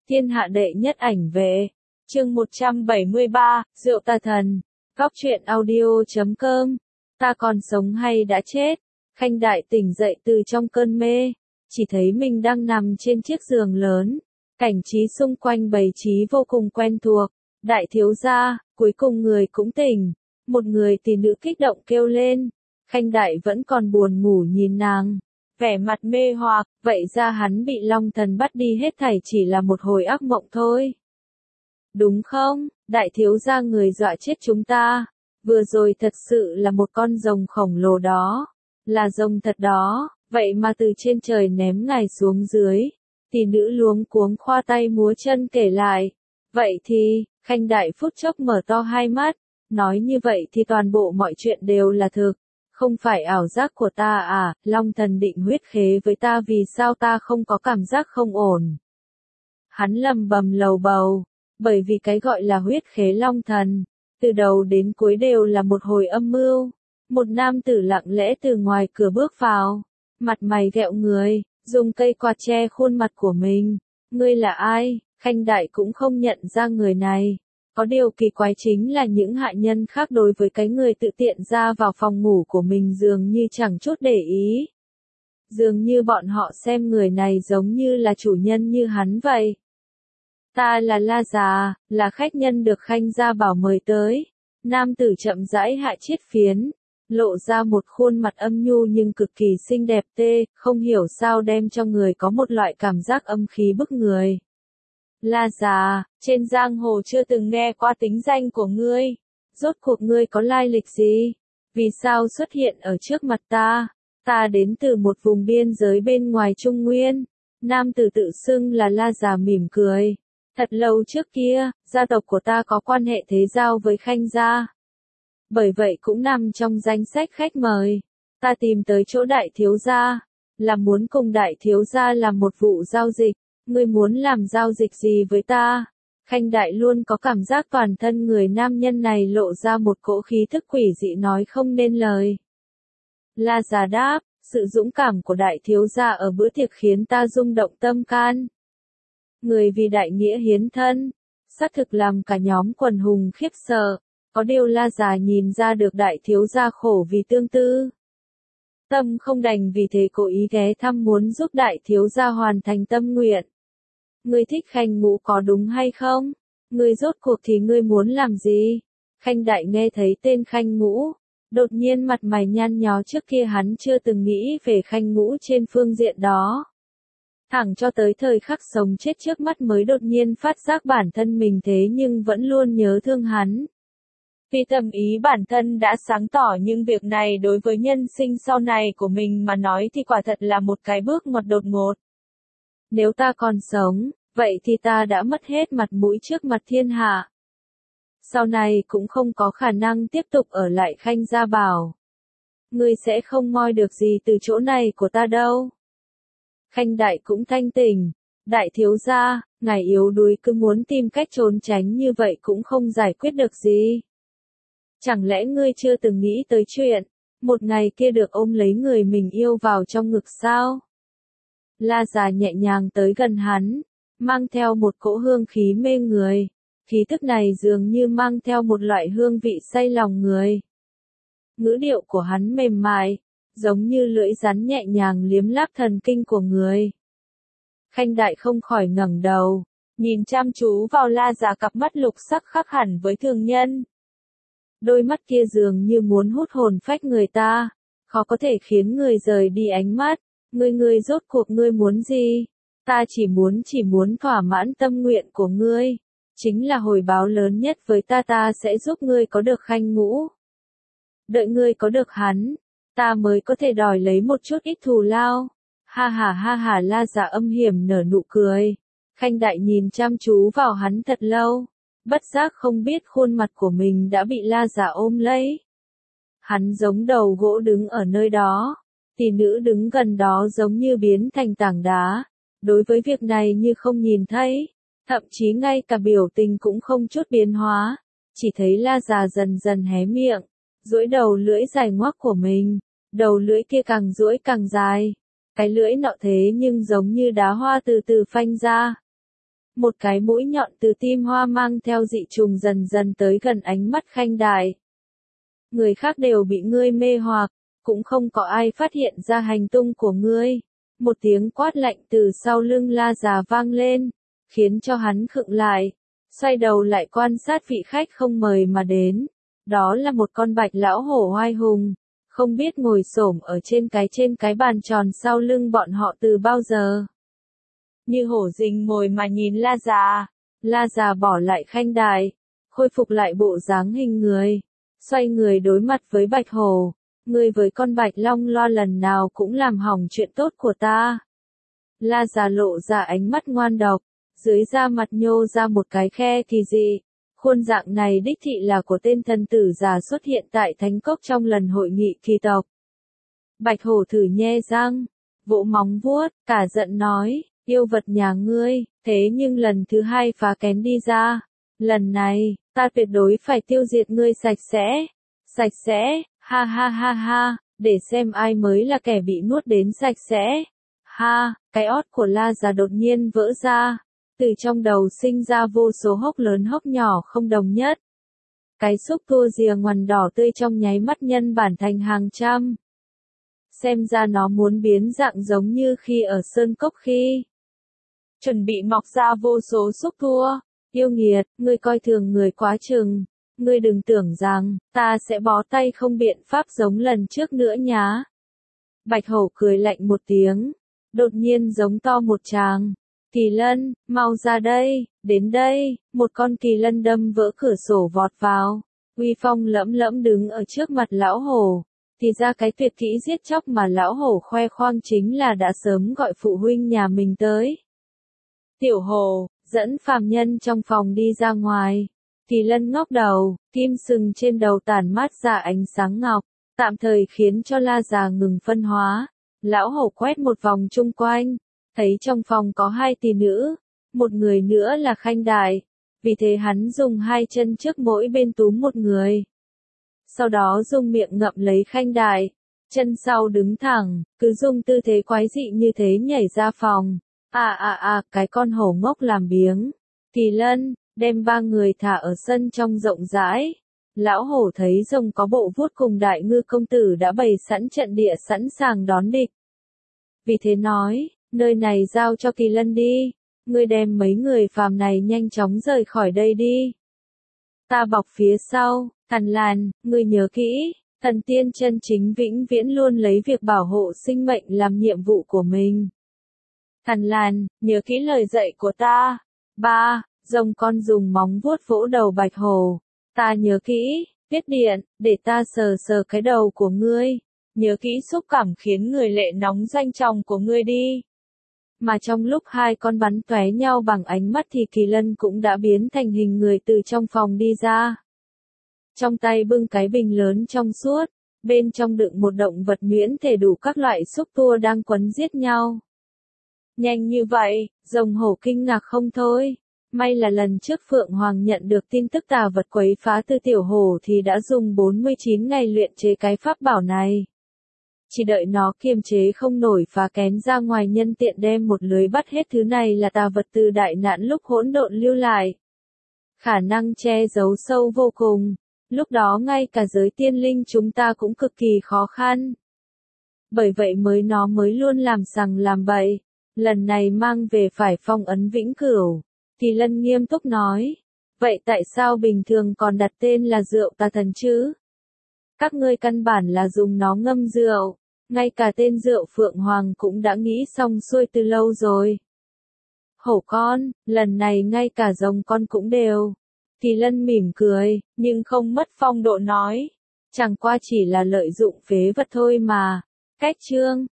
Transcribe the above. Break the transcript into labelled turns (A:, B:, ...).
A: Thiên hạ đệ nhất ảnh về. Chương 173, Rượu tà thần. Góc truyện audio.com. Ta còn sống hay đã chết? Khanh Đại tỉnh dậy từ trong cơn mê, chỉ thấy mình đang nằm trên chiếc giường lớn. Cảnh trí xung quanh bày trí vô cùng quen thuộc. Đại thiếu gia, cuối cùng người cũng tỉnh. Một người tỷ nữ kích động kêu lên. Khanh Đại vẫn còn buồn ngủ nhìn nàng, vẻ mặt mê hoặc, vậy ra hắn bị Long Thần bắt đi hết thảy chỉ là một hồi ác mộng thôi. Đúng không, đại thiếu gia người dọa chết chúng ta, vừa rồi thật sự là một con rồng khổng lồ đó, là rồng thật đó, vậy mà từ trên trời ném ngài xuống dưới. Tỷ nữ luống cuống khoa tay múa chân kể lại, vậy thì, Khanh Đại phút chốc mở to hai mắt, nói như vậy thì toàn bộ mọi chuyện đều là thực. Không phải ảo giác của ta à, Long Thần định huyết khế với ta vì sao ta không có cảm giác không ổn. Hắn lầm bầm lầu bầu, bởi vì cái gọi là huyết khế Long Thần, từ đầu đến cuối đều là một hồi âm mưu. Một nam tử lặng lẽ từ ngoài cửa bước vào, mặt mày ghẹo người, dùng cây quạt che khuôn mặt của mình. Ngươi là ai? Khanh Đại cũng không nhận ra người này. Có điều kỳ quái chính là những hạ nhân khác đối với cái người tự tiện ra vào phòng ngủ của mình dường như chẳng chút để ý. Dường như bọn họ xem người này giống như là chủ nhân như hắn vậy. Ta là La Già, là khách nhân được Khanh gia bảo mời tới. Nam tử chậm rãi hạ chiếc phiến, lộ ra một khuôn mặt âm nhu nhưng cực kỳ xinh đẹp không hiểu sao đem cho người có một loại cảm giác âm khí bức người. La Già, trên giang hồ chưa từng nghe qua tính danh của ngươi. Rốt cuộc ngươi có lai lịch gì? Vì sao xuất hiện ở trước mặt ta? Ta đến từ một vùng biên giới bên ngoài Trung Nguyên. Nam tử tự xưng là La Già mỉm cười. Thật lâu trước kia, gia tộc của ta có quan hệ thế giao với Khanh gia. Bởi vậy cũng nằm trong danh sách khách mời. Ta tìm tới chỗ đại thiếu gia, là muốn cùng đại thiếu gia làm một vụ giao dịch. Ngươi muốn làm giao dịch gì với ta? Khanh Đại luôn có cảm giác toàn thân người nam nhân này lộ ra một cỗ khí thức quỷ dị nói không nên lời. La Già đáp, sự dũng cảm của đại thiếu gia ở bữa tiệc khiến ta rung động tâm can. Người vì đại nghĩa hiến thân, xác thực làm cả nhóm quần hùng khiếp sợ. Có điều La Già nhìn ra được đại thiếu gia khổ vì tương tư. Tâm không đành vì thế cố ý ghé thăm muốn giúp đại thiếu gia hoàn thành tâm nguyện. Ngươi thích Khanh Ngũ có đúng hay không? Ngươi rốt cuộc thì ngươi muốn làm gì? Khanh Đại nghe thấy tên Khanh Ngũ, đột nhiên mặt mày nhăn nhó, trước kia hắn chưa từng nghĩ về Khanh Ngũ trên phương diện đó. Thẳng cho tới thời khắc sống chết trước mắt mới đột nhiên phát giác bản thân mình thế nhưng vẫn luôn nhớ thương hắn. Vì tâm ý bản thân đã sáng tỏ nhưng việc này đối với nhân sinh sau này của mình mà nói thì quả thật là một cái bước ngoặt đột ngột. Nếu ta còn sống, vậy thì ta đã mất hết mặt mũi trước mặt thiên hạ. Sau này cũng không có khả năng tiếp tục ở lại Khanh gia bảo. Ngươi sẽ không moi được gì từ chỗ này của ta đâu. Khanh Đại cũng thanh tỉnh. Đại thiếu gia, ngài yếu đuối cứ muốn tìm cách trốn tránh như vậy cũng không giải quyết được gì. Chẳng lẽ ngươi chưa từng nghĩ tới chuyện, một ngày kia được ôm lấy người mình yêu vào trong ngực sao? La Già nhẹ nhàng tới gần hắn, mang theo một cỗ hương khí mê người. Khí tức này dường như mang theo một loại hương vị say lòng người. Ngữ điệu của hắn mềm mại, giống như lưỡi rắn nhẹ nhàng liếm láp thần kinh của người. Khanh Đại không khỏi ngẩng đầu, nhìn chăm chú vào La Già, cặp mắt lục sắc khác hẳn với thường nhân. Đôi mắt kia dường như muốn hút hồn phách người ta, khó có thể khiến người rời đi ánh mắt. Ngươi rốt cuộc ngươi muốn gì? Ta chỉ muốn thỏa mãn tâm nguyện của ngươi. Chính là hồi báo lớn nhất với ta sẽ giúp ngươi có được Khanh Ngũ. Đợi ngươi có được hắn, ta mới có thể đòi lấy một chút ít thù lao. Ha ha, La Già âm hiểm nở nụ cười. Khanh Đại nhìn chăm chú vào hắn thật lâu, bất giác không biết khuôn mặt của mình đã bị La Già ôm lấy. Hắn giống đầu gỗ đứng ở nơi đó. Tỷ nữ đứng gần đó giống như biến thành tảng đá, đối với việc này như không nhìn thấy, thậm chí ngay cả biểu tình cũng không chút biến hóa, chỉ thấy La Già dần dần hé miệng, duỗi đầu lưỡi dài ngoác của mình, đầu lưỡi kia càng duỗi càng dài, cái lưỡi nọ thế nhưng giống như đá hoa từ từ phanh ra. Một cái mũi nhọn từ tim hoa mang theo dị trùng dần dần tới gần ánh mắt Khanh Đại. Người khác đều bị ngươi mê hoặc, cũng không có ai phát hiện ra hành tung của ngươi. Một tiếng quát lạnh từ sau lưng La già vang lên, khiến cho hắn khựng lại, xoay đầu lại quan sát vị khách không mời mà đến. Đó là một con bạch lão hổ oai hùng, không biết ngồi xổm ở trên cái bàn tròn sau lưng bọn họ từ bao giờ. Như hổ rình mồi mà nhìn La già bỏ lại Khanh Đại, khôi phục lại bộ dáng hình người, xoay người đối mặt với bạch hổ. Ngươi với con bạch long loa lần nào cũng làm hỏng chuyện tốt của ta. La già lộ ra ánh mắt ngoan độc, dưới da mặt nhô ra một cái khe kỳ dị. Khuôn dạng này đích thị là của tên thần tử già xuất hiện tại Thánh Cốc trong lần hội nghị kỳ tộc. Bạch hổ thử nhe răng, vỗ móng vuốt, cả giận nói, yêu vật nhà ngươi, thế nhưng lần thứ hai phá kén đi ra. Lần này, ta tuyệt đối phải tiêu diệt ngươi sạch sẽ, ha ha ha ha, để xem ai mới là kẻ bị nuốt đến sạch sẽ. Ha, cái ót của La già đột nhiên vỡ ra, từ trong đầu sinh ra vô số hốc lớn hốc nhỏ không đồng nhất. Cái xúc tua rìa ngoằn đỏ tươi trong nháy mắt nhân bản thành hàng trăm. Xem ra nó muốn biến dạng giống như khi ở Sơn Cốc khi chuẩn bị mọc ra vô số xúc tua. Yêu nghiệt, ngươi coi thường người quá chừng. Ngươi đừng tưởng rằng, ta sẽ bó tay không biện pháp giống lần trước nữa nhá. Bạch hổ cười lạnh một tiếng, đột nhiên giống to một tràng. Kỳ lân, mau ra đây, đến đây, một con kỳ lân đâm vỡ cửa sổ vọt vào. Uy phong lẫm lẫm đứng ở trước mặt lão hổ. Thì ra cái tuyệt kỹ giết chóc mà lão hổ khoe khoang chính là đã sớm gọi phụ huynh nhà mình tới. Tiểu hổ, dẫn phàm nhân trong phòng đi ra ngoài. Kỳ lân ngóc đầu, kim sừng trên đầu tản mát ra ánh sáng ngọc, tạm thời khiến cho La già ngừng phân hóa. Lão hổ quét một vòng chung quanh, thấy trong phòng có hai tỷ nữ, một người nữa là Khanh Đại, vì thế hắn dùng hai chân trước mỗi bên túm một người. Sau đó dùng miệng ngậm lấy Khanh Đại, chân sau đứng thẳng, cứ dùng tư thế quái dị như thế nhảy ra phòng. Cái con hổ ngốc làm biếng. Kỳ lân, đem ba người thả ở sân trong rộng rãi. Lão hổ thấy rồng có bộ vuốt cùng đại ngư công tử đã bày sẵn trận địa sẵn sàng đón địch. Vì thế nói, nơi này giao cho Kỳ lân đi, ngươi đem mấy người phàm này nhanh chóng rời khỏi đây đi. Ta bọc phía sau, Thần Lan, ngươi nhớ kỹ, thần tiên chân chính vĩnh viễn luôn lấy việc bảo hộ sinh mệnh làm nhiệm vụ của mình. Thần Lan, nhớ kỹ lời dạy của ta. 3. Rồng con dùng móng vuốt vỗ đầu bạch hổ. Ta nhớ kỹ, tiết điện, để ta sờ sờ cái đầu của ngươi. Nhớ kỹ xúc cảm khiến người lệ nóng danh chồng của ngươi đi. Mà trong lúc hai con bắn tóe nhau bằng ánh mắt thì Kỳ lân cũng đã biến thành hình người từ trong phòng đi ra. Trong tay bưng cái bình lớn trong suốt, bên trong đựng một động vật nhuyễn thể đủ các loại xúc tua đang quấn giết nhau. Nhanh như vậy, rồng hổ kinh ngạc không thôi. May là lần trước Phượng Hoàng nhận được tin tức tà vật quấy phá từ tiểu hổ thì đã dùng 49 ngày luyện chế cái pháp bảo này. Chỉ đợi nó kiềm chế không nổi phá kén ra ngoài nhân tiện đem một lưới bắt hết thứ này là tà vật từ đại nạn lúc hỗn độn lưu lại. Khả năng che giấu sâu vô cùng, lúc đó ngay cả giới tiên linh chúng ta cũng cực kỳ khó khăn. Bởi vậy nó mới luôn làm sằng làm bậy, lần này mang về phải phong ấn vĩnh cửu. Kỳ lân nghiêm túc nói, vậy tại sao bình thường còn đặt tên là rượu tà thần chứ? Các ngươi căn bản là dùng nó ngâm rượu, ngay cả tên rượu Phượng Hoàng cũng đã nghĩ xong xuôi từ lâu rồi. Hổ con, lần này ngay cả rồng con cũng đều. Kỳ lân mỉm cười, nhưng không mất phong độ nói, chẳng qua chỉ là lợi dụng phế vật thôi mà. Cách chương